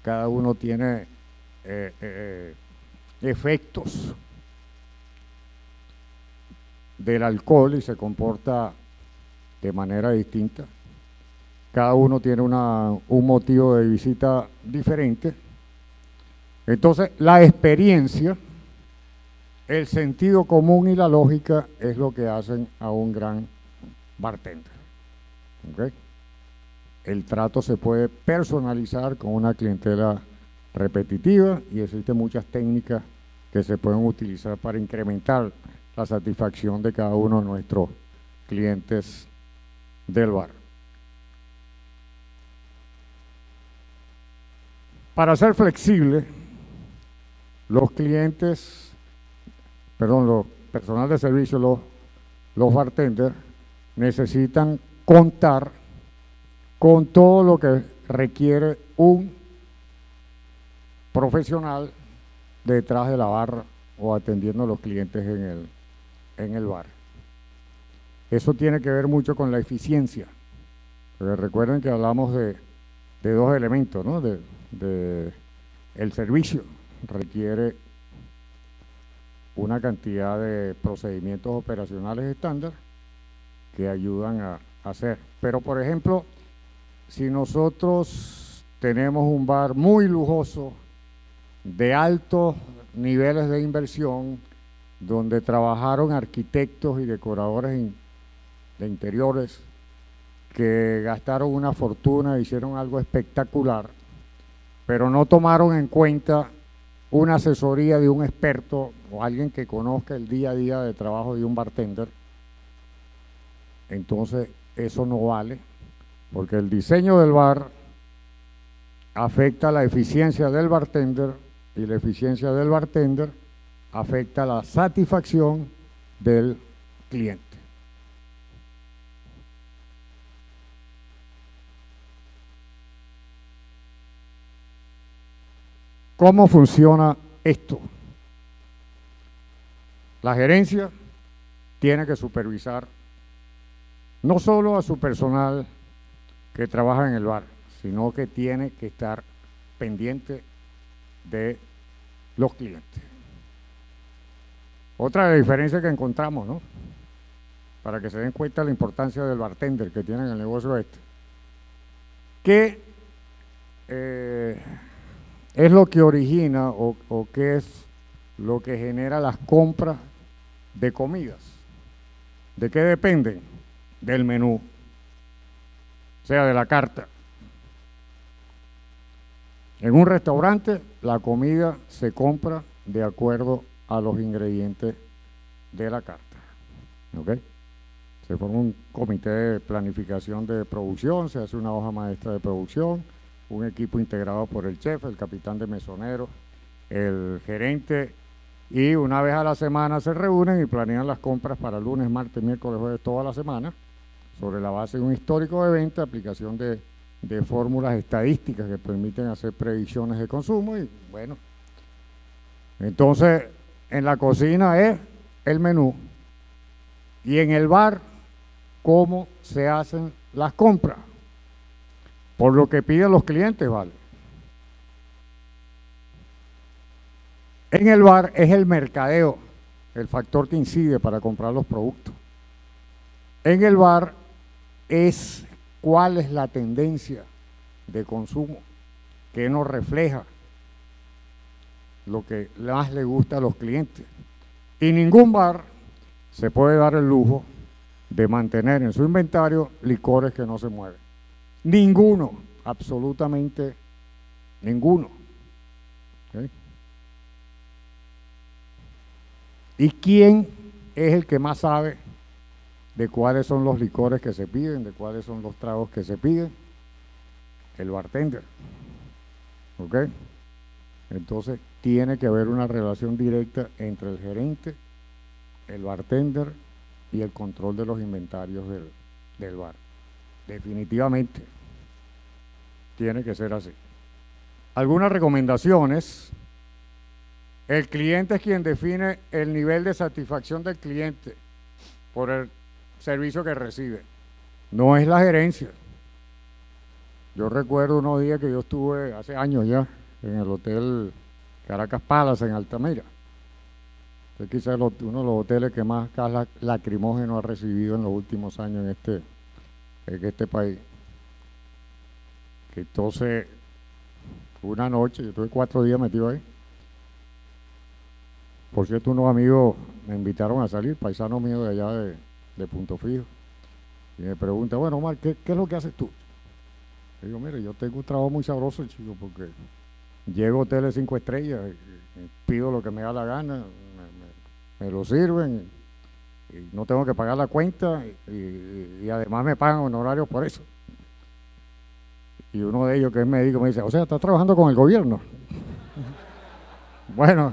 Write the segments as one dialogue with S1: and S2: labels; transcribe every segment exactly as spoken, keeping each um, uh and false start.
S1: cada uno tiene eh, eh, efectos del alcohol y se comporta de manera distinta. Cada uno tiene una, un motivo de visita diferente. Entonces, la experiencia, el sentido común y la lógica es lo que hacen a un gran bartender. ¿Okay? El trato se puede personalizar con una clientela repetitiva y existen muchas técnicas que se pueden utilizar para incrementar la satisfacción de cada uno de nuestros clientes del bar. Para ser flexible, los clientes, perdón, los personal de servicio, los, los bartenders, necesitan contar con todo lo que requiere un profesional detrás de la barra o atendiendo a los clientes en el, en el bar. Eso tiene que ver mucho con la eficiencia, porque recuerden que hablamos de, de dos elementos, ¿no? De, de el servicio requiere una cantidad de procedimientos operacionales estándar que ayudan a, a hacer. Pero, por ejemplo, si nosotros tenemos un bar muy lujoso, de altos niveles de inversión, donde trabajaron arquitectos y decoradores in, de interiores que gastaron una fortuna, hicieron algo espectacular, pero no tomaron en cuenta una asesoría de un experto o alguien que conozca el día a día de trabajo de un bartender, entonces eso no vale, porque el diseño del bar afecta la eficiencia del bartender y la eficiencia del bartender afecta la satisfacción del cliente. ¿Cómo funciona esto? La gerencia tiene que supervisar no solo a su personal que trabaja en el bar, sino que tiene que estar pendiente de los clientes. Otra diferencia que encontramos, ¿no? Para que se den cuenta de la importancia del bartender que tiene en el negocio este, que eh, es lo que origina o, o qué es lo que genera las compras de comidas. ¿De qué dependen? Del menú, o sea, de la carta. En un restaurante, la comida se compra de acuerdo a los ingredientes de la carta. ¿Okay? Se forma un comité de planificación de producción, se hace una hoja maestra de producción, un equipo integrado por el chef, el capitán de mesonero, el gerente, y una vez a la semana se reúnen y planean las compras para lunes, martes, miércoles, jueves, toda la semana, sobre la base de un histórico de venta, aplicación de, de fórmulas estadísticas que permiten hacer predicciones de consumo. Y bueno, entonces en la cocina es el menú y en el bar cómo se hacen las compras, por lo que piden los clientes, ¿vale? En el bar es el mercadeo el factor que incide para comprar los productos. En el bar es cuál es la tendencia de consumo que nos refleja lo que más le gusta a los clientes. Y ningún bar se puede dar el lujo de mantener en su inventario licores que no se mueven. Ninguno, absolutamente ninguno. ¿Okay? ¿Y quién es el que más sabe de cuáles son los licores que se piden, de cuáles son los tragos que se piden? El bartender. ¿Ok? Entonces tiene que haber una relación directa entre el gerente, el bartender y el control de los inventarios del, del bar. Definitivamente tiene que ser así. Algunas recomendaciones. El cliente es quien define el nivel de satisfacción del cliente por el servicio que recibe. No es la gerencia. Yo recuerdo unos días que yo estuve hace años ya en el hotel Caracas Palace en Altamira. Es quizás uno de los hoteles que más gas lacrimógeno ha recibido en los últimos años en este, en este país. Entonces, una noche, yo estuve cuatro días metido ahí. Por cierto, unos amigos me invitaron a salir, paisanos míos de allá de, de Punto Fijo. Y me pregunta, bueno, Omar, ¿qué, ¿qué es lo que haces tú? Y digo, mire, yo tengo un trabajo muy sabroso, chico, porque llego a hoteles cinco estrellas, y, y pido lo que me da la gana, me, me, me lo sirven, y, y no tengo que pagar la cuenta, y, y, y además me pagan honorarios por eso. Y uno de ellos, que es médico, me dice, o sea, ¿estás trabajando con el gobierno? Bueno,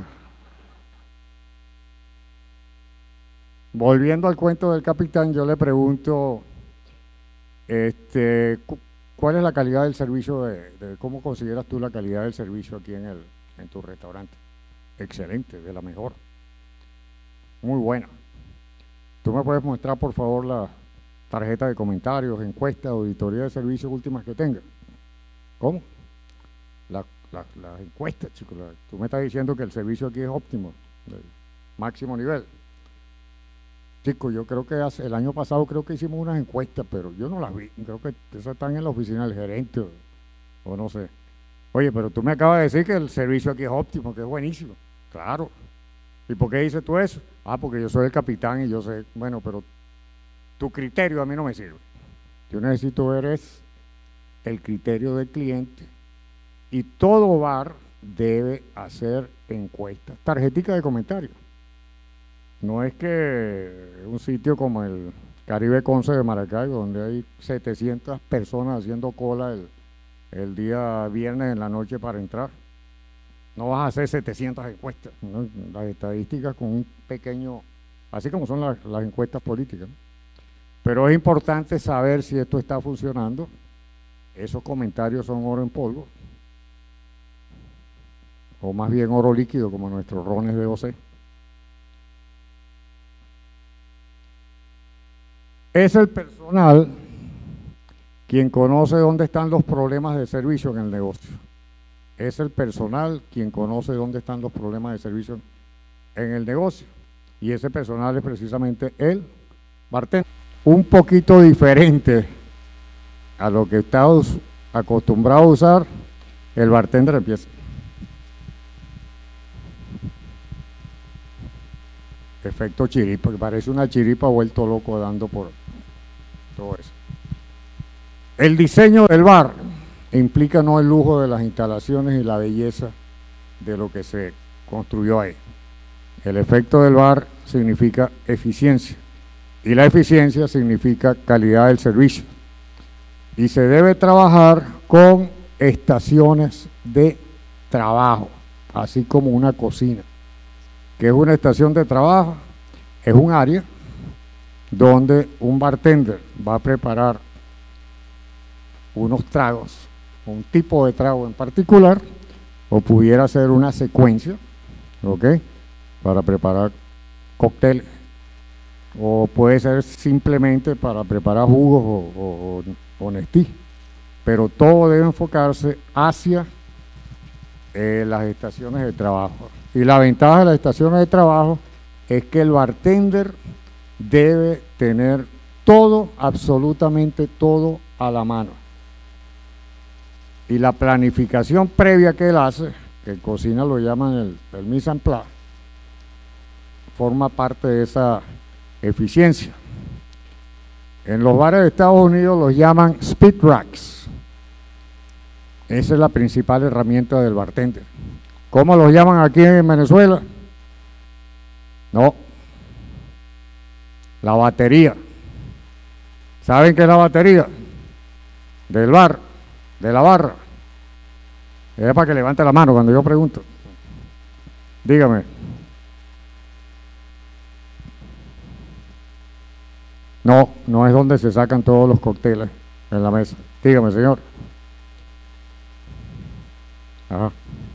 S1: volviendo al cuento del capitán, yo le pregunto, este, ¿cuál es la calidad del servicio, de, de cómo consideras tú la calidad del servicio aquí en, el, en tu restaurante? Excelente, de la mejor, muy buena. ¿Tú me puedes mostrar, por favor, la tarjeta de comentarios, encuestas, auditoría de servicios últimas que tengas? ¿Cómo? La, la, las encuestas, chicos. La, tú me estás diciendo que el servicio aquí es óptimo, de máximo nivel. Chicos, yo creo que hace, el año pasado creo que hicimos unas encuestas, pero yo no las vi. Creo que esas están en la oficina del gerente o, o no sé. Oye, pero tú me acabas de decir que el servicio aquí es óptimo, que es buenísimo. Claro. ¿Y por qué dices tú eso? Ah, porque yo soy el capitán y yo sé, bueno, pero tu criterio a mí no me sirve. Yo necesito ver es el criterio del cliente, y todo bar debe hacer encuestas, tarjetica de comentarios. No es que un sitio como el Caribe Conce de Maracaibo, donde hay setecientas personas haciendo cola el, el día viernes en la noche para entrar, no vas a hacer setecientas encuestas, ¿no? Las estadísticas con un pequeño, así como son las, las encuestas políticas, ¿no? Pero es importante saber si esto está funcionando. Esos comentarios son oro en polvo, o más bien oro líquido, como nuestros rones de O C. Es el personal quien conoce dónde están los problemas de servicio en el negocio. Es el personal quien conoce dónde están los problemas de servicio en el negocio. Y ese personal es precisamente el bartender. Un poquito diferente a lo que estamos acostumbrados a usar, el bartender empieza. Efecto chiripa, que parece una chiripa vuelto loco dando por todo eso. El diseño del bar implica no el lujo de las instalaciones y la belleza de lo que se construyó ahí. El efecto del bar significa eficiencia, y la eficiencia significa calidad del servicio. Y se debe trabajar con estaciones de trabajo, así como una cocina. ¿Qué es una estación de trabajo? Es un área donde un bartender va a preparar unos tragos, un tipo de trago en particular, o pudiera ser una secuencia, ¿ok?, para preparar cócteles, o puede ser simplemente para preparar jugos o, o, o Nestí, pero todo debe enfocarse hacia eh, las estaciones de trabajo. Y la ventaja de las estaciones de trabajo es que el bartender debe tener todo, absolutamente todo a la mano. Y la planificación previa que él hace, que en cocina lo llaman el, el mise en place, forma parte de esa eficiencia. En los bares de Estados Unidos los llaman speed racks. Esa es la principal herramienta del bartender. ¿Cómo los llaman aquí en Venezuela? No. La batería. ¿Saben qué es la batería? Del bar, de la barra. Es para que levante la mano cuando yo pregunto. Dígame. No, no es donde se sacan todos los cócteles en la mesa. Dígame, señor. Ajá.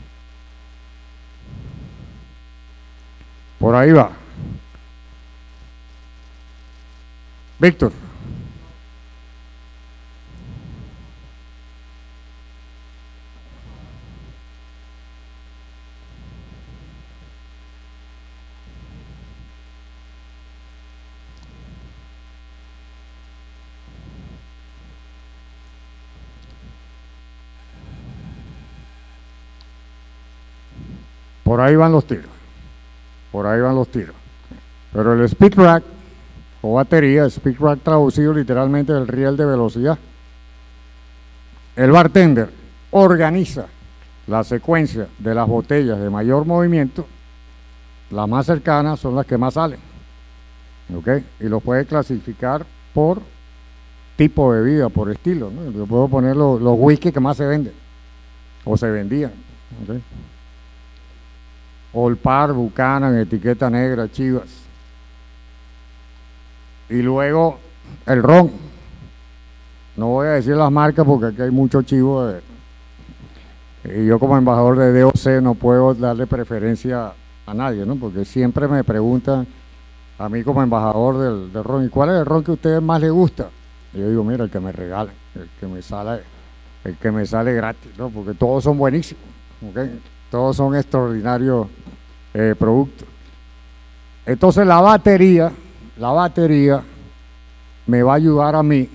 S1: Por ahí va. Víctor. Por ahí van los tiros. Por ahí van los tiros. Pero el speed rack o batería, speed rack traducido literalmente del riel de velocidad. El bartender organiza la secuencia de las botellas de mayor movimiento, las más cercanas son las que más salen, ¿ok? Y lo puede clasificar por tipo de bebida, por estilo, ¿no? Yo puedo poner los, los whisky que más se venden, o se vendían, ¿ok? Old Parr, Buchanan, etiqueta negra, Chivas. Y luego el ron. No voy a decir las marcas porque aquí hay mucho chivo de, y yo como embajador de D O C no puedo darle preferencia a nadie, ¿no? Porque siempre me preguntan a mí como embajador del, del ron, ¿y cuál es el ron que a ustedes más les gusta? Y yo digo, mira, el que me regalen, el que me sale, el que me sale gratis, ¿no? Porque todos son buenísimos, ¿okay? Todos son extraordinarios eh, productos. Entonces la batería, la batería me va a ayudar a mí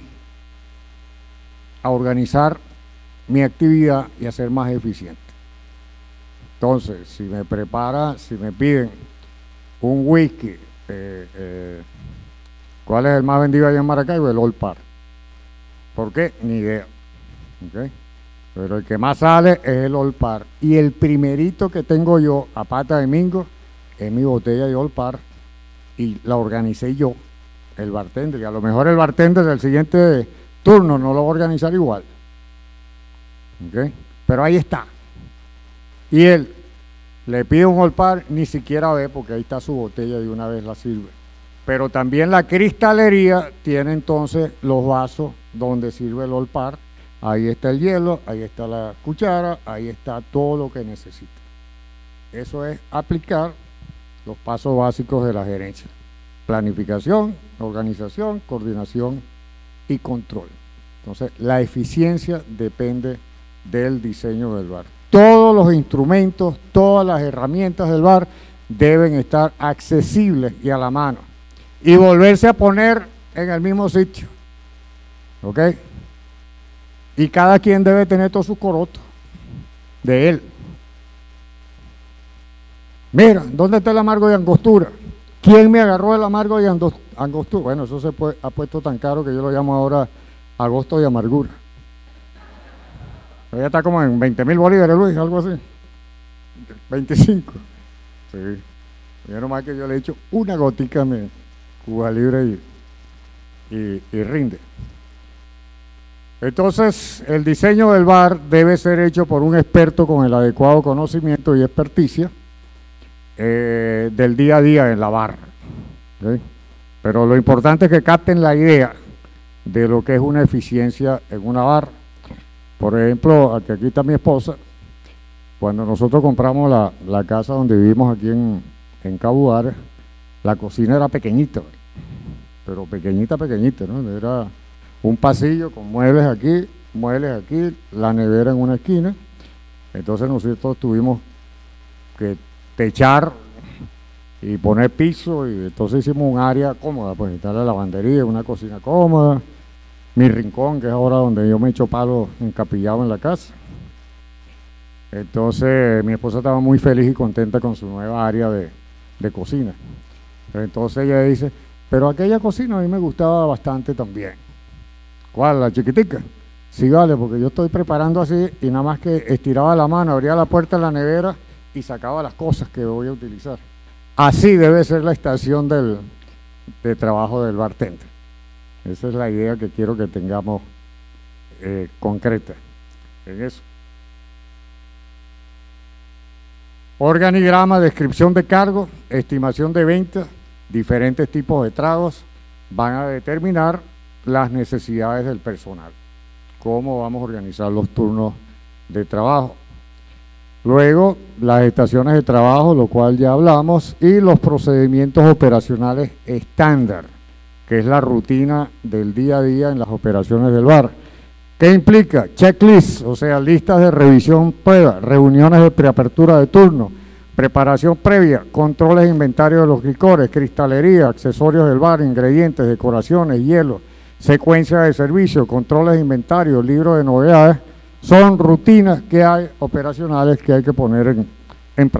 S1: a organizar mi actividad y a ser más eficiente. Entonces, si me prepara, si me piden un whisky, eh, eh, ¿cuál es el más vendido allá en Maracaibo? El Old Parr. ¿Por qué? Ni idea. ¿Okay? Pero el que más sale es el Old Parr. Y el primerito que tengo yo a pata de mingo es mi botella de Old Parr y la organicé yo, el bartender. Y a lo mejor el bartender del siguiente turno no lo va a organizar igual. ¿Okay? Pero ahí está. Y él le pide un Old Parr, ni siquiera ve porque ahí está su botella, de una vez la sirve. Pero también la cristalería tiene entonces los vasos donde sirve el Old Parr. Ahí está el hielo, ahí está la cuchara, ahí está todo lo que necesita. Eso es aplicar los pasos básicos de la gerencia: planificación, organización, coordinación y control. Entonces, la eficiencia depende del diseño del bar. Todos los instrumentos, todas las herramientas del bar deben estar accesibles y a la mano y volverse a poner en el mismo sitio, ¿ok? Y cada quien debe tener todos sus corotos de él. Mira, ¿dónde está el amargo de angostura? ¿Quién me agarró el amargo de angostura? Bueno, eso se puede, ha puesto tan caro que yo lo llamo ahora agosto de amargura. Ya está como en veinte mil bolívares, Luis, algo así. veinticinco. Sí. Menos mal que yo le he hecho una gotica a mi Cuba Libre y, y, y rinde. Entonces, el diseño del bar debe ser hecho por un experto con el adecuado conocimiento y experticia eh, del día a día en la barra. ¿Okay? Pero lo importante es que capten la idea de lo que es una eficiencia en una barra. Por ejemplo, aquí, aquí está mi esposa. Cuando nosotros compramos la, la casa donde vivimos aquí en, en Cabuar, la cocina era pequeñita, pero pequeñita, pequeñita, ¿no? Era un pasillo con muebles aquí, muebles aquí, la nevera en una esquina. Entonces nosotros tuvimos que techar y poner piso, y entonces hicimos un área cómoda, pues está la lavandería, una cocina cómoda, mi rincón, que es ahora donde yo me echo palo encapillado en la casa. Entonces mi esposa estaba muy feliz y contenta con su nueva área de, de cocina. Entonces ella dice, pero aquella cocina a mí me gustaba bastante también. ¿Cuál? ¿La chiquitica? Sí, vale, porque yo estoy preparando así y nada más que estiraba la mano, abría la puerta de la nevera y sacaba las cosas que voy a utilizar. Así debe ser la estación del, de trabajo del bartender. Esa es la idea que quiero que tengamos eh, concreta en eso. Organigrama, descripción de cargos, estimación de ventas, diferentes tipos de tragos van a determinar las necesidades del personal, cómo vamos a organizar los turnos de trabajo. Luego, las estaciones de trabajo, lo cual ya hablamos, y los procedimientos operacionales estándar, que es la rutina del día a día en las operaciones del bar. ¿Qué implica? Checklist, o sea, listas de revisión prueba, reuniones de preapertura de turno, preparación previa, controles de inventario de los licores, cristalería, accesorios del bar, ingredientes, decoraciones, hielo, secuencia de servicio, controles de inventario, libro de novedades. Son rutinas que hay operacionales que hay que poner en, en práctica.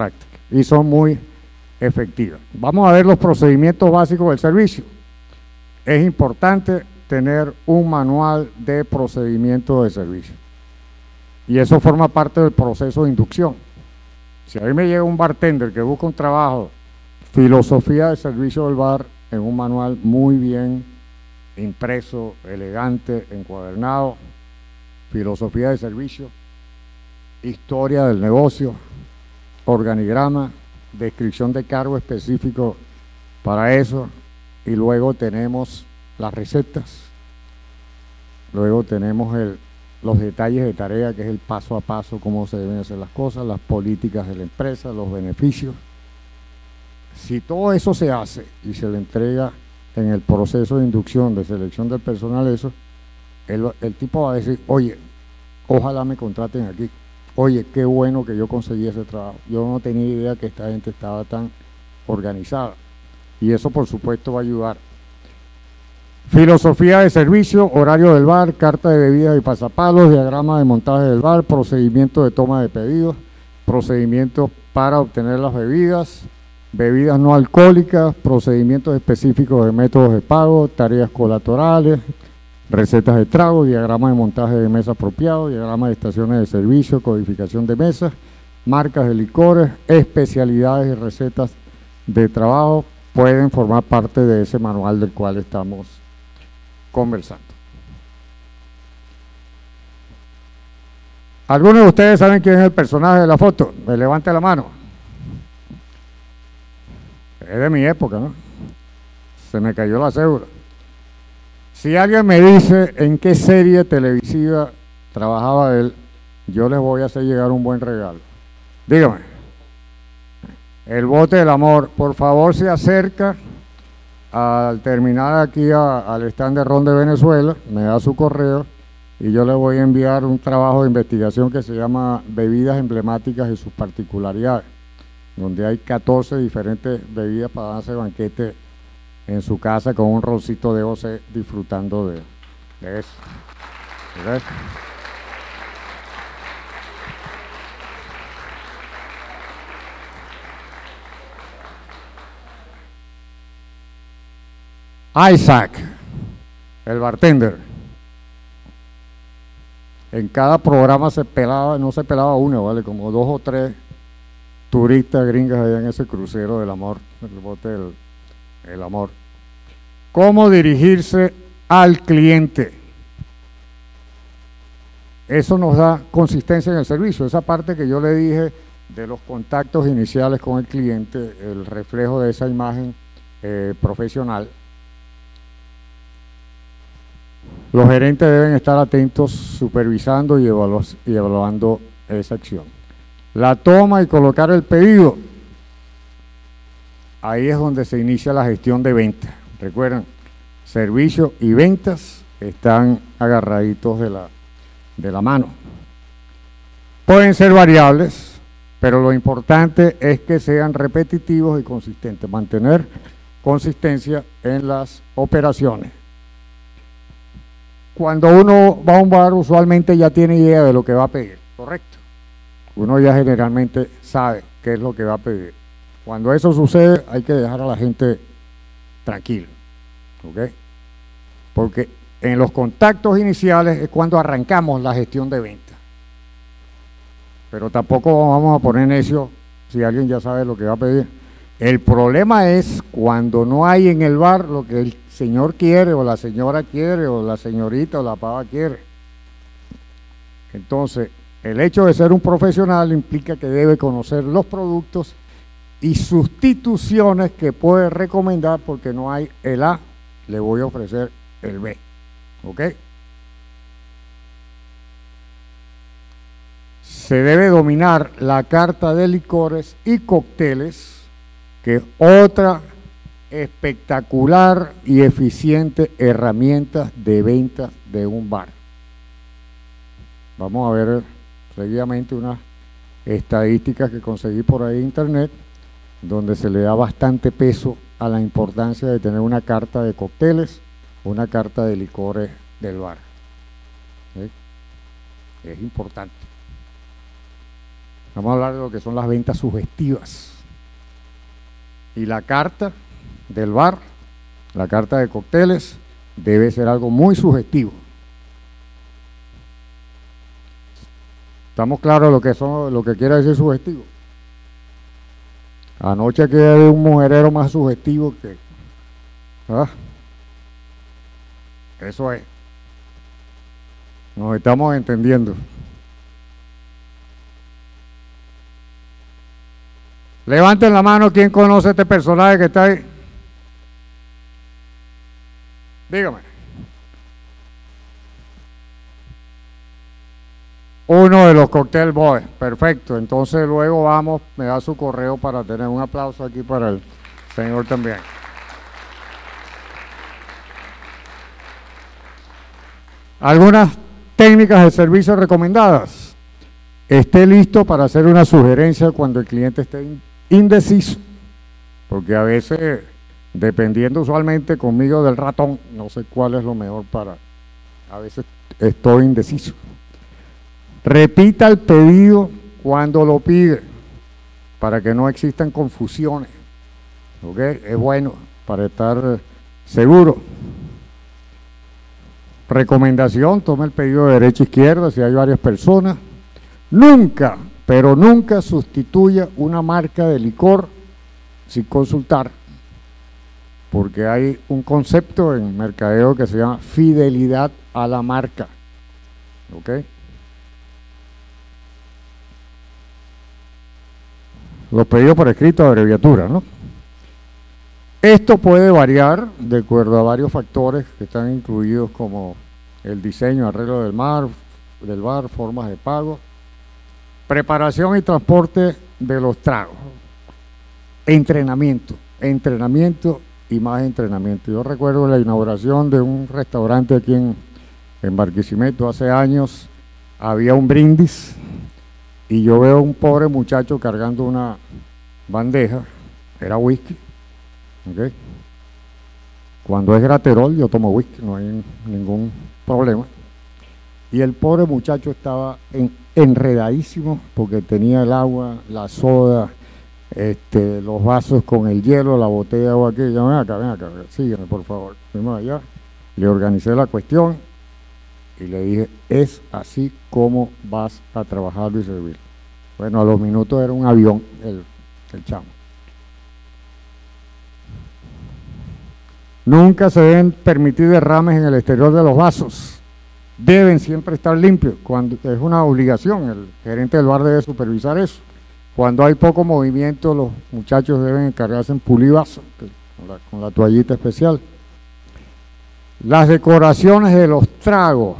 S1: y son muy efectivas. Vamos a ver los procedimientos básicos del servicio. Es importante tener un manual de procedimiento de servicio y eso forma parte del proceso de inducción. Si a mí me llega un bartender que busca un trabajo, filosofía de servicio del bar en un manual muy bien impreso, elegante, encuadernado, filosofía de servicio, historia del negocio, organigrama, descripción de cargo específico para eso, y luego tenemos las recetas, luego tenemos el, los detalles de tarea, que es el paso a paso, cómo se deben hacer las cosas, las políticas de la empresa, los beneficios. Si todo eso se hace y se le entrega en el proceso de inducción, de selección del personal, eso, el, el tipo va a decir, oye, ojalá me contraten aquí, oye, qué bueno que yo conseguí ese trabajo, yo no tenía idea que esta gente estaba tan organizada, y eso por supuesto va a ayudar. Filosofía de servicio, horario del bar, carta de bebidas y pasapalos, diagrama de montaje del bar, procedimiento de toma de pedidos, procedimientos para obtener las bebidas, bebidas no alcohólicas, procedimientos específicos de métodos de pago, tareas colaterales, recetas de trago, diagrama de montaje de mesa apropiado, diagrama de estaciones de servicio, codificación de mesas, marcas de licores, especialidades y recetas de trabajo pueden formar parte de ese manual del cual estamos conversando. ¿Algunos de ustedes saben quién es el personaje de la foto? Me levante la mano. Es de mi época, ¿no? Se me cayó la cédula. Si alguien me dice en qué serie televisiva trabajaba él, yo les voy a hacer llegar un buen regalo. Dígame. El bote del amor. Por favor, se acerca al terminar aquí a, al stand de Ron de Venezuela, me da su correo y yo le voy a enviar un trabajo de investigación que se llama Bebidas emblemáticas y sus particularidades, donde hay catorce diferentes bebidas para darse banquete en su casa con un roncito de O C disfrutando de, de eso. ¿Ves? Isaac, el bartender. En cada programa se pelaba, no se pelaba uno, ¿vale? Como dos o tres turistas gringas allá en ese crucero del amor, el bote del el amor. ¿Cómo dirigirse al cliente? Eso nos da consistencia en el servicio. Esa parte que yo le dije de los contactos iniciales con el cliente, el reflejo de esa imagen eh, profesional. Los gerentes deben estar atentos, supervisando y, evalu y evaluando esa acción. La toma y colocar el pedido. Ahí es donde se inicia la gestión de ventas. Recuerden, servicio y ventas están agarraditos de la, de la mano. Pueden ser variables, pero lo importante es que sean repetitivos y consistentes. Mantener consistencia en las operaciones. Cuando uno va a un bar, usualmente ya tiene idea de lo que va a pedir, ¿correcto? Uno ya generalmente sabe qué es lo que va a pedir. Cuando eso sucede, hay que dejar a la gente tranquila, ¿ok? Porque en los contactos iniciales es cuando arrancamos la gestión de venta. Pero tampoco vamos a poner necio si alguien ya sabe lo que va a pedir. El problema es cuando no hay en el bar lo que el señor quiere, o la señora quiere, o la señorita o la pava quiere. Entonces, el hecho de ser un profesional implica que debe conocer los productos y sustituciones que puede recomendar, porque no hay el A, le voy a ofrecer el B. ¿Ok? Se debe dominar la carta de licores y cócteles, que es otra espectacular y eficiente herramienta de venta de un bar. Vamos a ver seguidamente unas estadísticas que conseguí por ahí en internet, donde se le da bastante peso a la importancia de tener una carta de cócteles, una carta de licores del bar. ¿Sí? Es importante. Vamos a hablar de lo que son las ventas sugestivas. Y la carta del bar, la carta de cócteles, debe ser algo muy sugestivo. ¿Estamos claros lo que son, lo que quiere decir sugestivo? Anoche que hay un mujerero más sugestivo que... ¿ah? Eso es. Nos estamos entendiendo. Levanten la mano, ¿quién conoce a este personaje que está ahí? Dígame. Uno de los Cocktail Boys, perfecto. Entonces luego vamos, me da su correo para tener un aplauso aquí para el señor también. Algunas técnicas de servicio recomendadas. Esté listo para hacer una sugerencia cuando el cliente esté indeciso, porque a veces, dependiendo usualmente conmigo del ratón, no sé cuál es lo mejor para, a veces estoy indeciso. Repita el pedido cuando lo pide, para que no existan confusiones, ¿ok? Es bueno para estar seguro. Recomendación, tome el pedido de derecha a izquierda si hay varias personas. Nunca, pero nunca sustituya una marca de licor sin consultar, porque hay un concepto en mercadeo que se llama fidelidad a la marca, ¿ok? Los pedidos por escrito, abreviatura, ¿no? Esto puede variar de acuerdo a varios factores que están incluidos, como el diseño, arreglo del mar, del bar, formas de pago, preparación y transporte de los tragos, entrenamiento, entrenamiento y más entrenamiento. Yo recuerdo la inauguración de un restaurante aquí en, en Barquisimeto hace años, había un brindis y yo veo a un pobre muchacho cargando una bandeja, era whisky, ¿ok? Cuando es graterol yo tomo whisky, no hay ningún problema. Y el pobre muchacho estaba en, enredadísimo porque tenía el agua, la soda, este, los vasos con el hielo, la botella de agua aquí. Yo, ven acá, ven acá, sígueme por favor. Fuimos allá, le organicé la cuestión y le dije, es así como vas a trabajar y servir. Bueno, a los minutos era un avión el, el chamo. Nunca se deben permitir derrames en el exterior de los vasos. Deben siempre estar limpios, cuando es una obligación, el gerente del bar debe supervisar eso. Cuando hay poco movimiento, los muchachos deben encargarse en pulir vasos, con la, con la toallita especial. Las decoraciones de los tragos,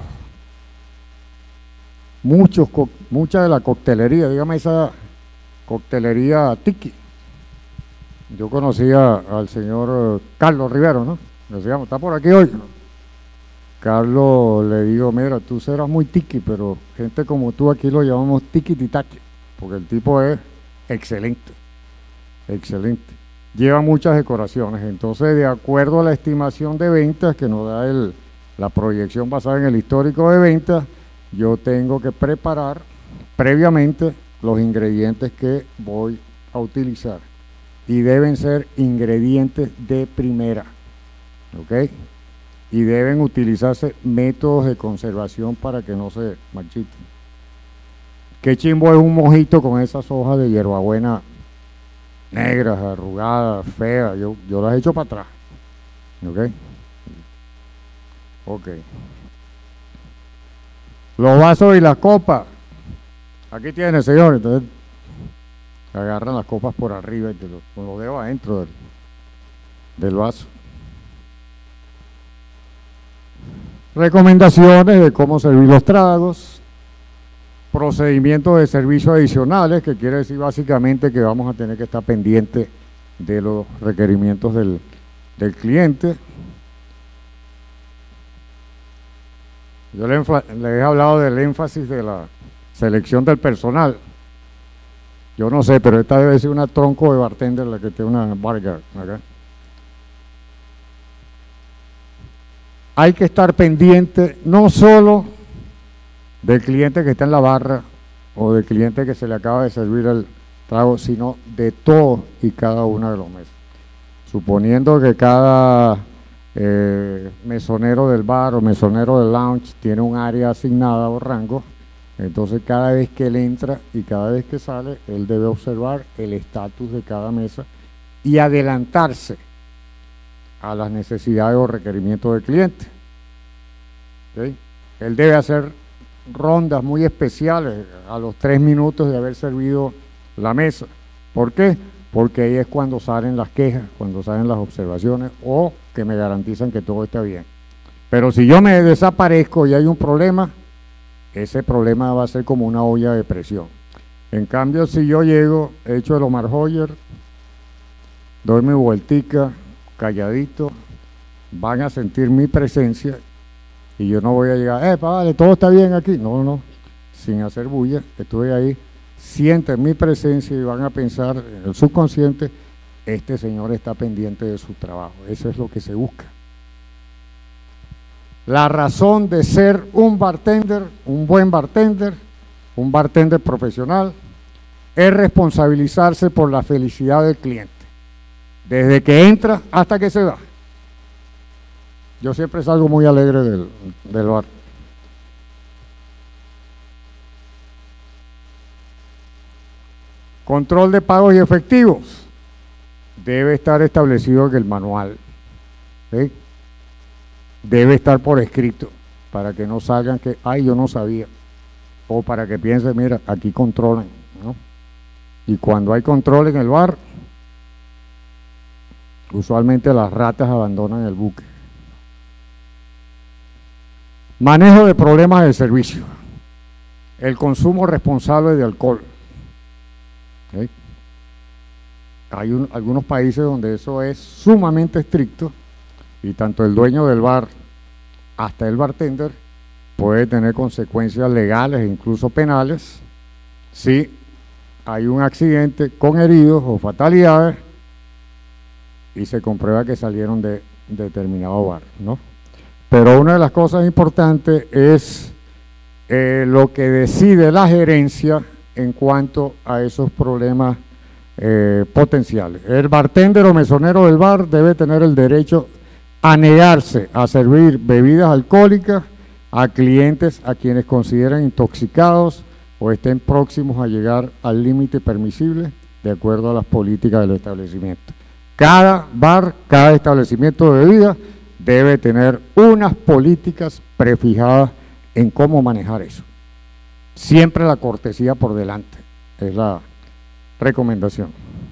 S1: muchos, mucha de la coctelería, dígame esa coctelería tiki. Yo conocía al señor Carlos Rivero, ¿no? Decíamos, está por aquí hoy. Carlos le digo, mira, tú serás muy tiki, pero gente como tú aquí lo llamamos tiki-titaki, porque el tipo es excelente, excelente. Lleva muchas decoraciones, entonces de acuerdo a la estimación de ventas que nos da el, la proyección basada en el histórico de ventas, yo tengo que preparar previamente los ingredientes que voy a utilizar y deben ser ingredientes de primera, ¿ok? Y deben utilizarse métodos de conservación para que no se marchiten. Qué chimbo es un mojito con esas hojas de hierbabuena negras, arrugadas, feas. Yo, yo las he hecho para atrás. ¿Ok? Ok. Los vasos y las copas. Aquí tiene, señor. Entonces, agarran las copas por arriba y te lo, con los dedos adentro del, del vaso. Recomendaciones de cómo servir los tragos, procedimientos de servicio adicionales, que quiere decir básicamente que vamos a tener que estar pendientes de los requerimientos del, del cliente. Yo le, le he hablado del énfasis de la selección del personal. Yo no sé, pero esta debe ser una tronco de bartender la que tiene una barga acá. Hay que estar pendiente no solo del cliente que está en la barra o del cliente que se le acaba de servir el trago, sino de todos y cada una de los mesas. Suponiendo que cada eh, mesonero del bar o mesonero del lounge tiene un área asignada o rango, entonces cada vez que él entra y cada vez que sale, él debe observar el estatus de cada mesa y adelantarse a las necesidades o requerimientos del cliente. ¿Okay? Él debe hacer rondas muy especiales a los tres minutos de haber servido la mesa. ¿Por qué? Porque ahí es cuando salen las quejas, cuando salen las observaciones o que me garantizan que todo está bien. Pero si yo me desaparezco y hay un problema, ese problema va a ser como una olla de presión. En cambio, si yo llego, echo el Omar Hoyer, doy mi vueltica, calladito, van a sentir mi presencia y yo no voy a llegar, eh, vale, todo está bien aquí. No, no, sin hacer bulla, estoy ahí, sienten mi presencia y van a pensar en el subconsciente, este señor está pendiente de su trabajo. Eso es lo que se busca. La razón de ser un bartender, un buen bartender, un bartender profesional, es responsabilizarse por la felicidad del cliente, desde que entra hasta que se va. Yo siempre salgo muy alegre del, del bar. Control de pagos y efectivos. Debe estar establecido en el manual. ¿Sí? Debe estar por escrito, para que no salgan que, ay, yo no sabía. O para que piensen, mira, aquí controlan, ¿no? Y cuando hay control en el bar, usualmente las ratas abandonan el buque. Manejo de problemas del servicio. El consumo responsable de alcohol. ¿Sí? Hay un, algunos países donde eso es sumamente estricto y tanto el dueño del bar hasta el bartender puede tener consecuencias legales e incluso penales si hay un accidente con heridos o fatalidades y se comprueba que salieron de determinado bar, ¿no? Pero una de las cosas importantes es eh, lo que decide la gerencia en cuanto a esos problemas eh, potenciales. El bartender o mesonero del bar debe tener el derecho a negarse a servir bebidas alcohólicas a clientes a quienes consideren intoxicados o estén próximos a llegar al límite permisible de acuerdo a las políticas del establecimiento. Cada bar, cada establecimiento de bebida debe tener unas políticas prefijadas en cómo manejar eso. Siempre la cortesía por delante, es la recomendación.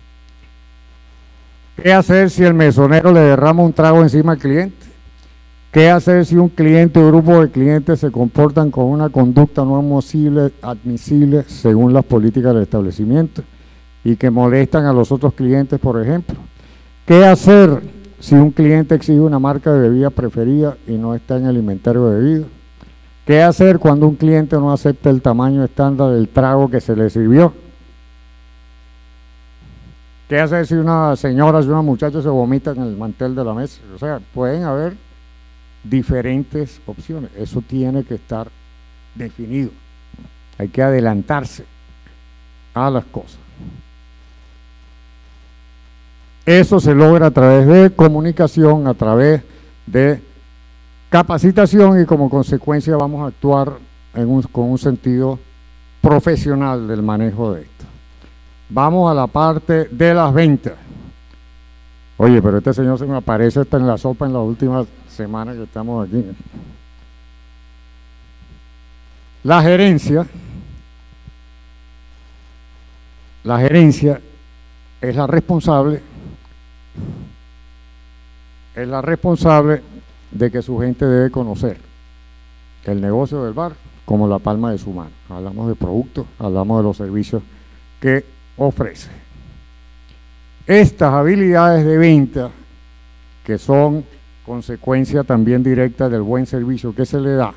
S1: ¿Qué hacer si el mesonero le derrama un trago encima al cliente? ¿Qué hacer si un cliente o grupo de clientes se comportan con una conducta no admisible, admisible según las políticas del establecimiento y que molestan a los otros clientes, por ejemplo? ¿Qué hacer si un cliente exige una marca de bebida preferida y no está en el inventario de bebidas? ¿Qué hacer cuando un cliente no acepta el tamaño estándar del trago que se le sirvió? ¿Qué hacer si una señora, si una muchacha se vomita en el mantel de la mesa? O sea, pueden haber diferentes opciones. Eso tiene que estar definido. Hay que adelantarse a las cosas. Eso se logra a través de comunicación, a través de capacitación y como consecuencia vamos a actuar en un, con un sentido profesional del manejo de esto. Vamos a la parte de las ventas. Oye, pero este señor se me aparece hasta en la sopa en la última semana que estamos aquí. La gerencia, la gerencia es la responsable, es la responsable de que su gente debe conocer el negocio del bar como la palma de su mano. Hablamos de productos, hablamos de los servicios que ofrece. Estas habilidades de venta, que son consecuencia también directa del buen servicio que se le da,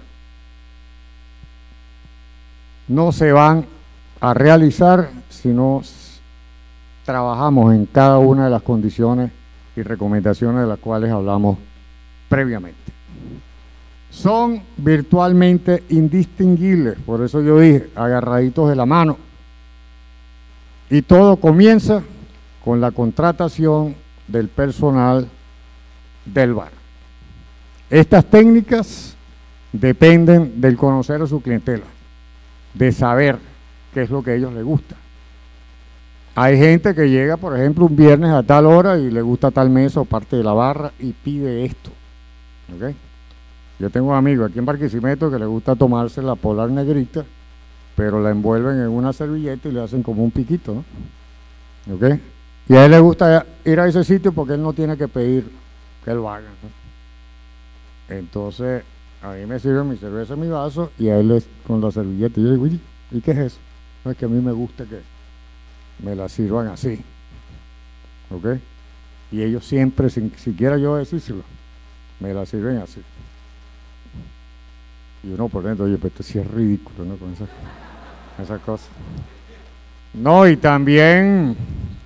S1: no se van a realizar si no trabajamos en cada una de las condiciones y recomendaciones de las cuales hablamos previamente. Son virtualmente indistinguibles, por eso yo dije, agarraditos de la mano. Y todo comienza con la contratación del personal del bar. Estas técnicas dependen del conocer a su clientela, de saber qué es lo que a ellos les gusta. Hay gente que llega, por ejemplo, un viernes a tal hora y le gusta tal mesa o parte de la barra y pide esto. ¿Okay? Yo tengo un amigo aquí en Barquisimeto que le gusta tomarse la Polar negrita, pero la envuelven en una servilleta y le hacen como un piquito, ¿no? ¿Okay? Y a él le gusta ir a ese sitio porque él no tiene que pedir que él lo haga, ¿no? Entonces, a mí me sirven mi cerveza en mi vaso y a él es con la servilleta. Y yo digo, ¿y qué es eso? No, es que a mí me gusta que me la sirvan así. ¿Ok? Y ellos siempre, sin siquiera yo decírselo, me la sirven así. Y uno por dentro, oye, pero esto sí es ridículo, ¿no? Con esa, esa cosa. No, y también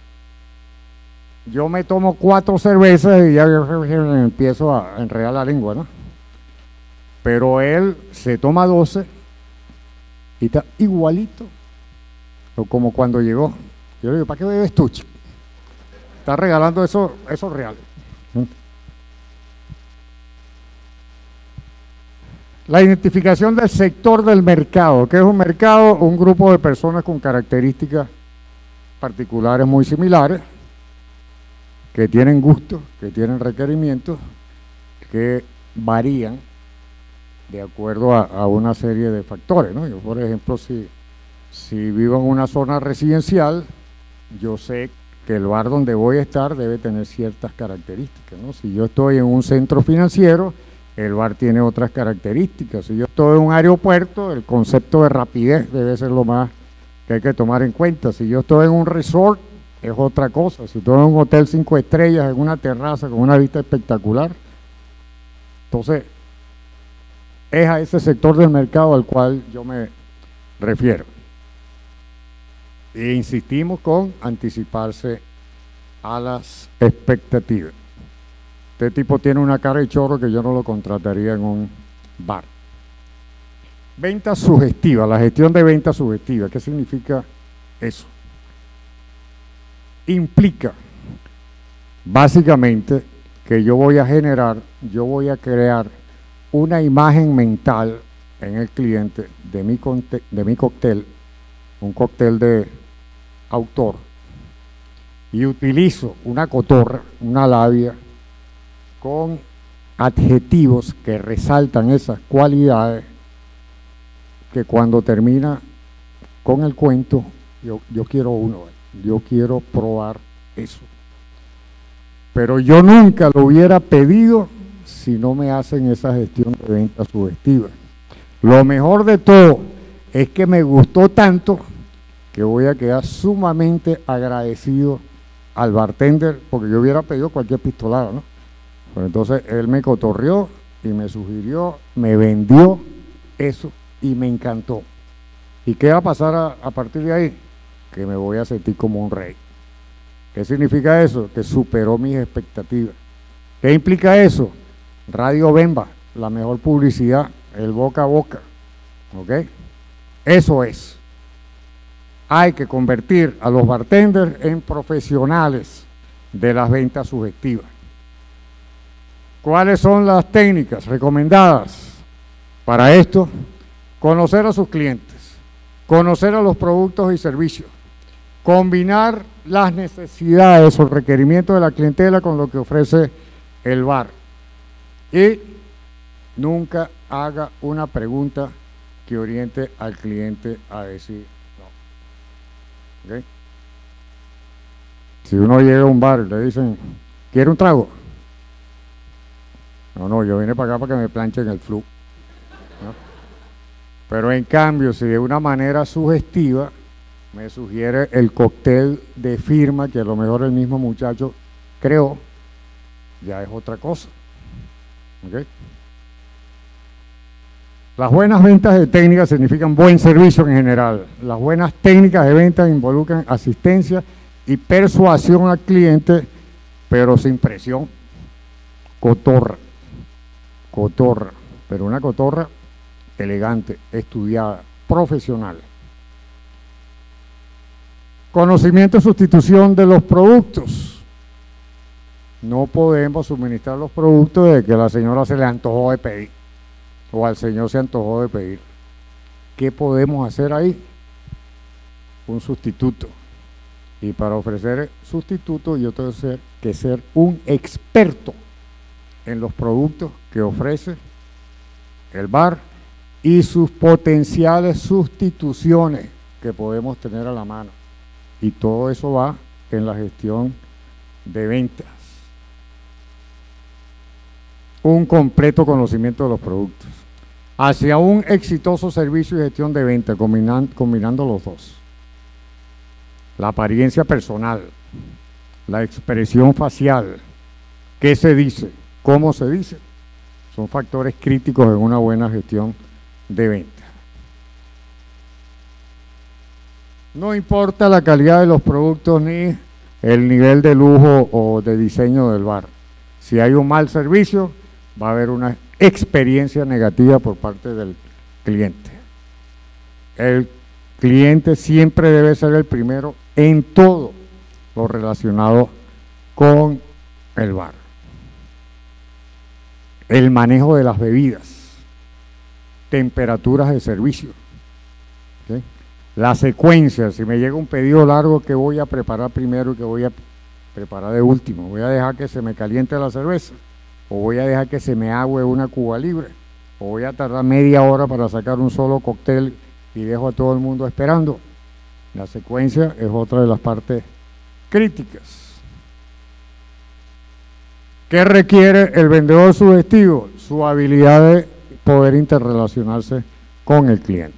S1: yo me tomo cuatro cervezas y ya empiezo a enredar la lengua, ¿no? Pero él se toma doce y está igualito o como cuando llegó. Yo le digo, ¿para qué bebes tú, chico? Está regalando eso, eso real. La identificación del sector del mercado. ¿Qué es un mercado? Un grupo de personas con características particulares muy similares, que tienen gustos, que tienen requerimientos, que varían de acuerdo a, a una serie de factores, ¿no? Yo, por ejemplo, si, si vivo en una zona residencial, yo sé que el bar donde voy a estar debe tener ciertas características, ¿no? Si yo estoy en un centro financiero, el bar tiene otras características. Si yo estoy en un aeropuerto, el concepto de rapidez debe ser lo más que hay que tomar en cuenta. Si yo estoy en un resort, es otra cosa. Si estoy en un hotel cinco estrellas, en una terraza con una vista espectacular, entonces es a ese sector del mercado al cual yo me refiero. E insistimos con anticiparse a las expectativas. Este tipo tiene una cara de chorro que yo no lo contrataría en un bar. Venta sugestiva, la gestión de venta sugestiva. ¿Qué significa eso? Implica básicamente que yo voy a generar, yo voy a crear una imagen mental en el cliente de mi, de mi cóctel, un cóctel de autor, y utilizo una cotorra, una labia, con adjetivos que resaltan esas cualidades que cuando termina con el cuento, yo, yo quiero uno, yo quiero probar eso. Pero yo nunca lo hubiera pedido si no me hacen esa gestión de venta sugestiva. Lo mejor de todo es que me gustó tanto que voy a quedar sumamente agradecido al bartender, porque yo hubiera pedido cualquier pistolada, ¿no? Pero entonces él me cotorreó y me sugirió, me vendió eso y me encantó. ¿Y qué va a pasar a, a partir de ahí? Que me voy a sentir como un rey. ¿Qué significa eso? Que superó mis expectativas. ¿Qué implica eso? Radio Bemba, la mejor publicidad, el boca a boca. ¿Ok? Eso es. Hay que convertir a los bartenders en profesionales de las ventas sugestivas. ¿Cuáles son las técnicas recomendadas para esto? Conocer a sus clientes, conocer a los productos y servicios, combinar las necesidades o requerimientos de la clientela con lo que ofrece el bar. Y nunca haga una pregunta que oriente al cliente a decir no. ¿Okay? Si uno llega a un bar y le dicen, ¿quiere un trago? No, no, yo vine para acá para que me planchen el flu. ¿No? Pero en cambio, si de una manera sugestiva me sugiere el cóctel de firma que a lo mejor el mismo muchacho creó, ya es otra cosa. ¿Okay? Las buenas ventas de técnicas significan buen servicio en general. Las buenas técnicas de venta involucran asistencia y persuasión al cliente, pero sin presión. Cotorra. Cotorra, pero una cotorra elegante, estudiada, profesional. Conocimiento y sustitución de los productos. No podemos suministrar los productos de que la señora se le antojó de pedir o al señor se antojó de pedir. ¿Qué podemos hacer ahí? Un sustituto. Y para ofrecer sustituto yo tengo que ser un experto en los productos que ofrece el bar y sus potenciales sustituciones que podemos tener a la mano. Y todo eso va en la gestión de ventas. Un completo conocimiento de los productos. Hacia un exitoso servicio y gestión de venta, combinan, combinando los dos. La apariencia personal, la expresión facial, qué se dice, cómo se dice, son factores críticos en una buena gestión de venta. No importa la calidad de los productos ni el nivel de lujo o de diseño del bar. Si hay un mal servicio, va a haber una experiencia negativa por parte del cliente. El cliente siempre debe ser el primero en todo lo relacionado con el bar. El manejo de las bebidas, temperaturas de servicio, ¿sí? La secuencia, si me llega un pedido largo, ¿qué voy a preparar primero y qué voy a preparar de último? ¿Voy a dejar que se me caliente la cerveza? ¿O voy a dejar que se me agüe una Cuba Libre? ¿O voy a tardar media hora para sacar un solo cóctel y dejo a todo el mundo esperando? La secuencia es otra de las partes críticas. ¿Qué requiere el vendedor sugestivo? Su habilidad de poder interrelacionarse con el cliente.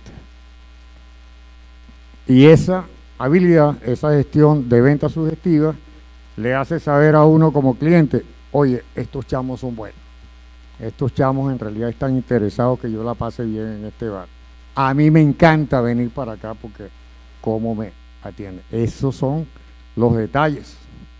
S1: Y esa habilidad, esa gestión de venta sugestiva, le hace saber a uno como cliente, oye, estos chamos son buenos. Estos chamos en realidad están interesados que yo la pase bien en este bar. A mí me encanta venir para acá porque cómo me atienden. Esos son los detalles.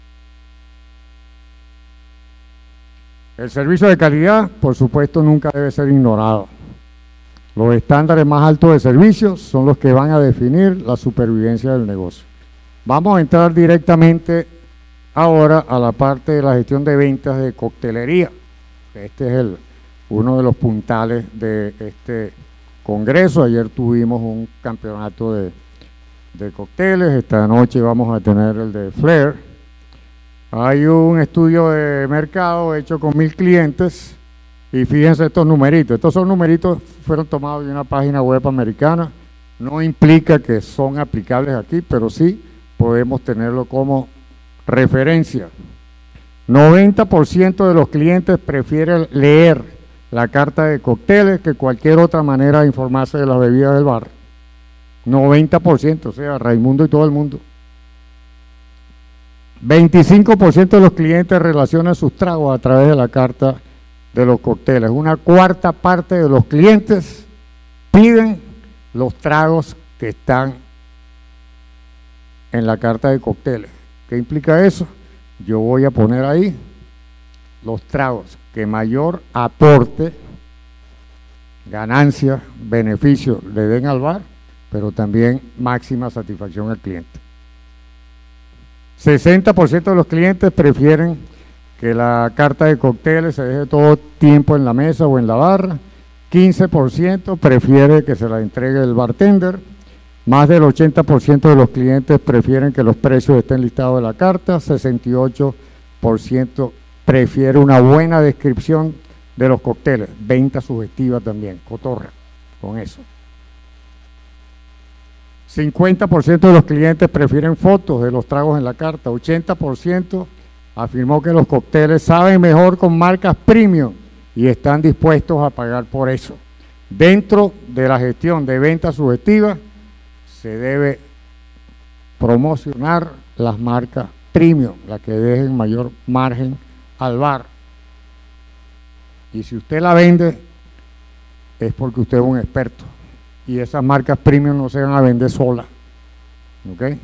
S1: El servicio de calidad, por supuesto, nunca debe ser ignorado. Los estándares más altos de servicios son los que van a definir la supervivencia del negocio. Vamos a entrar directamente ahora a la parte de la gestión de ventas de coctelería. Este es el, uno de los puntales de este congreso. Ayer tuvimos un campeonato de, de cócteles, esta noche vamos a tener el de Flair. Hay un estudio de mercado hecho con mil clientes y fíjense estos numeritos. Estos son numeritos, fueron tomados de una página web americana. No implica que son aplicables aquí, pero sí podemos tenerlo como referencia. noventa por ciento de los clientes prefieren leer la carta de cócteles que cualquier otra manera de informarse de las bebidas del bar. noventa por ciento, o sea, Raimundo y todo el mundo. veinticinco por ciento de los clientes relacionan sus tragos a través de la carta de los cócteles. Una cuarta parte de los clientes piden los tragos que están en la carta de cócteles. ¿Qué implica eso? Yo voy a poner ahí los tragos que mayor aporte, ganancia, beneficio le den al bar, pero también máxima satisfacción al cliente. sesenta por ciento de los clientes prefieren que la carta de cócteles se deje todo tiempo en la mesa o en la barra. quince por ciento prefiere que se la entregue el bartender. Más del ochenta por ciento de los clientes prefieren que los precios estén listados en la carta. sesenta y ocho por ciento prefiere una buena descripción de los cócteles. Venta sugestiva también, cotorra con eso. cincuenta por ciento de los clientes prefieren fotos de los tragos en la carta. ochenta por ciento afirmó que los cócteles saben mejor con marcas premium y están dispuestos a pagar por eso. Dentro de la gestión de venta sugestiva se debe promocionar las marcas premium, las que dejen mayor margen al bar. Y si usted la vende es porque usted es un experto. Y esas marcas premium no se van a vender solas. ¿Ok?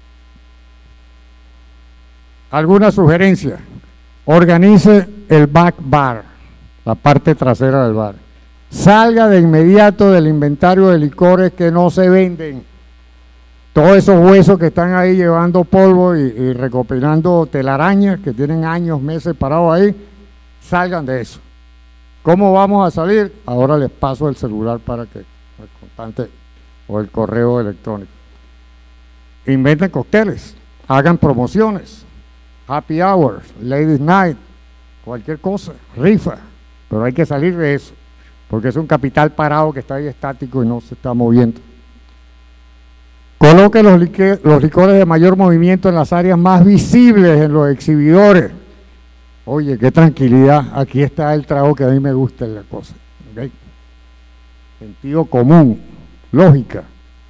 S1: ¿Alguna sugerencia? Organice el back bar, la parte trasera del bar. Salga de inmediato del inventario de licores que no se venden. todos esos huesos que están ahí llevando polvo y, y recopilando telarañas que tienen años, meses parados ahí, salgan de eso. ¿Cómo vamos a salir? Ahora les paso el celular para que, el contante o el correo electrónico. Inventen cócteles, hagan promociones, happy hours, ladies night, cualquier cosa, rifa, pero hay que salir de eso, porque es un capital parado que está ahí estático y no se está moviendo. Coloque los, los licores de mayor movimiento en las áreas más visibles, en los exhibidores. Oye, qué tranquilidad, aquí está el trago que a mí me gusta en la cosa. ¿Okay? Sentido común, lógica.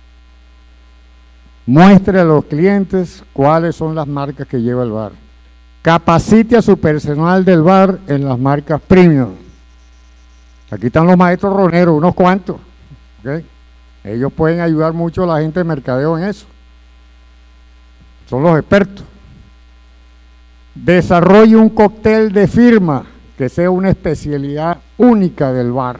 S1: Muestre a los clientes cuáles son las marcas que lleva el bar. Capacite a su personal del bar en las marcas premium. Aquí están los maestros roneros, unos cuantos. ¿Okay? Ellos pueden ayudar mucho a la gente de mercadeo en eso. Son los expertos. Desarrolle un cóctel de firma que sea una especialidad única del bar.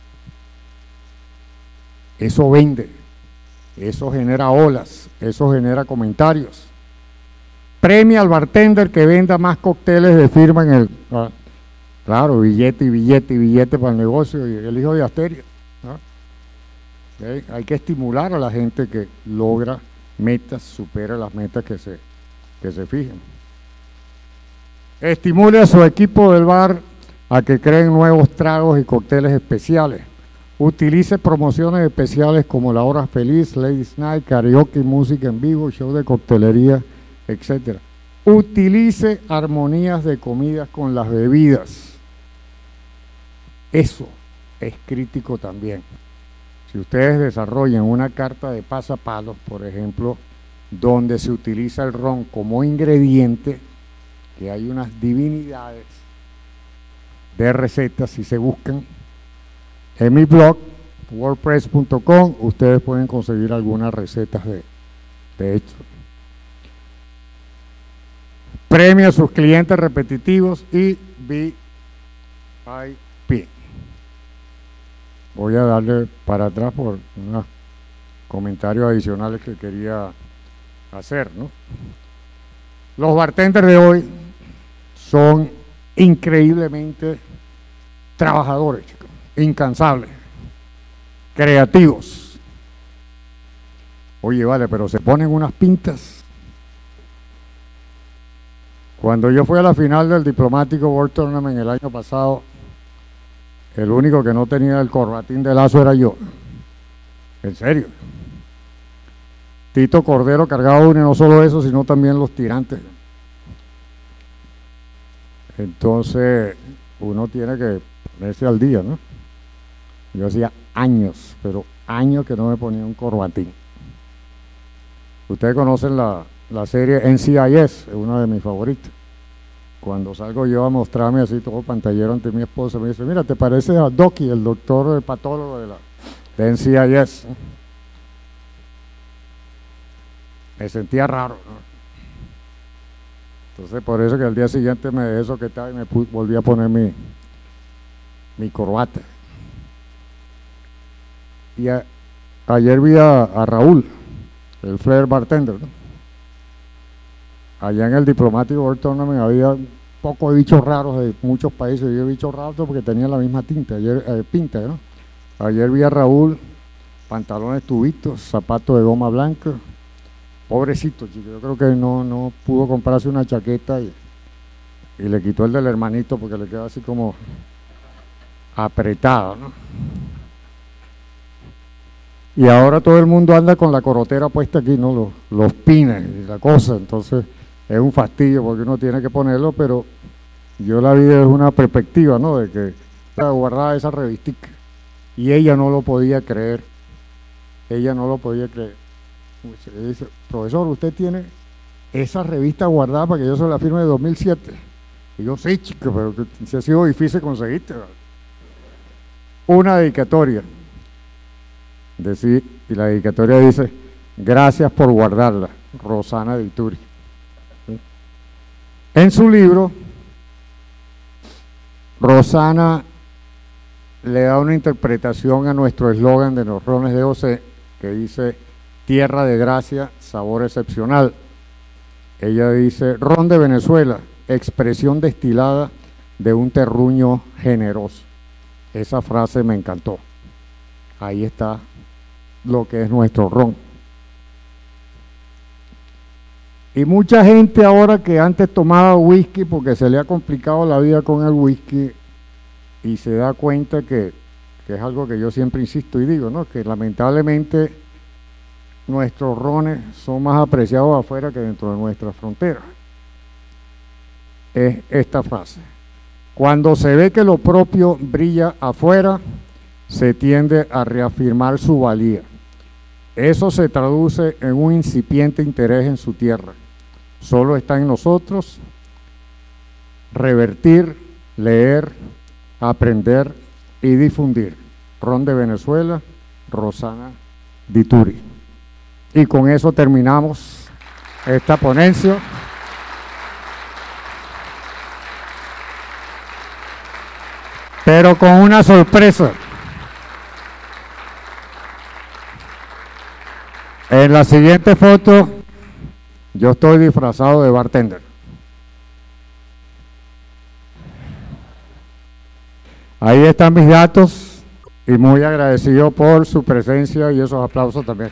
S1: Eso vende, eso genera olas, eso genera comentarios. Premia al bartender que venda más cócteles de firma en el... Ah, claro, billete y billete y billete para el negocio y el hijo de Asteria, ¿no? ¿Okay? Hay que estimular a la gente que logra metas, supera las metas que se, que se fijen. Estimule a su equipo del bar a que creen nuevos tragos y cócteles especiales. Utilice promociones especiales como la hora feliz, Ladies Night, karaoke, música en vivo, show de coctelería, etcétera. Utilice armonías de comidas con las bebidas. Eso es crítico también. Si ustedes desarrollan una carta de pasapalos, por ejemplo, donde se utiliza el ron como ingrediente, que hay unas divinidades de recetas, si se buscan en mi blog wordpress punto com, ustedes pueden conseguir algunas recetas de, de esto. Premia a sus clientes repetitivos y V I P. Voy a darle para atrás por unos comentarios adicionales que quería hacer, ¿no? Los bartenders de hoy son increíblemente trabajadores, chicos, incansables, creativos. Oye, vale, pero se ponen unas pintas. Cuando yo fui a la final del Diplomático World Tournament el año pasado, el único que no tenía el corbatín de lazo era yo. En serio. Tito Cordero cargaba uno y no solo eso, sino también los tirantes. Entonces, uno tiene que ponerse al día, ¿no? Yo hacía años, pero años que no me ponía un corbatín. Ustedes conocen la, la serie N C I S, es una de mis favoritas. Cuando salgo yo a mostrarme así todo pantallero ante mi esposa, me dice, mira, ¿te pareces a Doki, el doctor patólogo de la de N C I S? Me sentía raro, ¿no? Entonces, por eso que al día siguiente me dejé soquetar y me volví a poner mi, mi corbata. Y a, ayer vi a, a Raúl, el Flair bartender, ¿no? Allá en el Diplomático World Tournament había un poco de bichos raros de muchos países. Yo bichos raros porque tenían la misma tinta, ayer, eh, pinta, ¿no? Ayer vi a Raúl, pantalones tubitos, zapatos de goma blanca. Pobrecito, chico, yo creo que no, no pudo comprarse una chaqueta y, y le quitó el del hermanito porque le quedó así como apretado, ¿no? Y ahora todo el mundo anda con la corotera puesta aquí, ¿no? Los, los pines y la cosa, entonces es un fastidio porque uno tiene que ponerlo, pero yo la vi desde una perspectiva, ¿no? De que guardaba esa revistica y ella no lo podía creer, ella no lo podía creer. Le dice, profesor, ¿usted tiene esa revista guardada para que yo se la firme de dos mil siete? Y yo, sí, chico, pero que se ha sido difícil conseguirte. Una dedicatoria. Decir, y la dedicatoria dice, gracias por guardarla, Rosana de Ituri. ¿Sí? En su libro, Rosana le da una interpretación a nuestro eslogan de los rones de O C, que dice, tierra de gracia, sabor excepcional. Ella dice, ron de Venezuela, expresión destilada de un terruño generoso. Esa frase me encantó. Ahí está lo que es nuestro ron. Y mucha gente ahora que antes tomaba whisky porque se le ha complicado la vida con el whisky y se da cuenta que, que es algo que yo siempre insisto y digo, ¿no? Que lamentablemente nuestros rones son más apreciados afuera que dentro de nuestras fronteras. Es esta frase. Cuando se ve que lo propio brilla afuera, se tiende a reafirmar su valía. Eso se traduce en un incipiente interés en su tierra. Solo está en nosotros revertir, leer, aprender y difundir. Ron de Venezuela, Rosana Dituri. Y con eso terminamos esta ponencia. Pero con una sorpresa. En la siguiente foto, yo estoy disfrazado de bartender. Ahí están mis datos y muy agradecido por su presencia y esos aplausos también.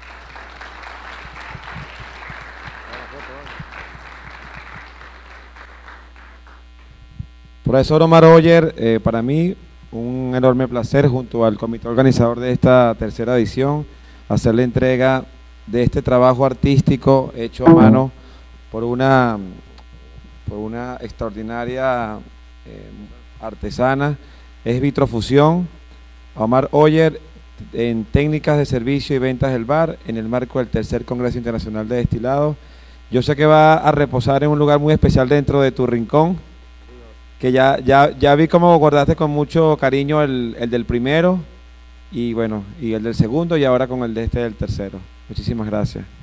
S2: Profesor Omar Oller, eh, para mí un enorme placer junto al comité organizador de esta tercera edición hacer la entrega de este trabajo artístico hecho a mano por una, por una extraordinaria eh, artesana. Es vitrofusión. Omar Oller en técnicas de servicio y ventas del bar en el marco del tercer Congreso Internacional de Destilados. Yo sé que va a reposar en un lugar muy especial dentro de tu rincón, que ya, ya, ya vi cómo guardaste con mucho cariño el, el del primero y bueno, y el del segundo y ahora con el de este del tercero. Muchísimas gracias.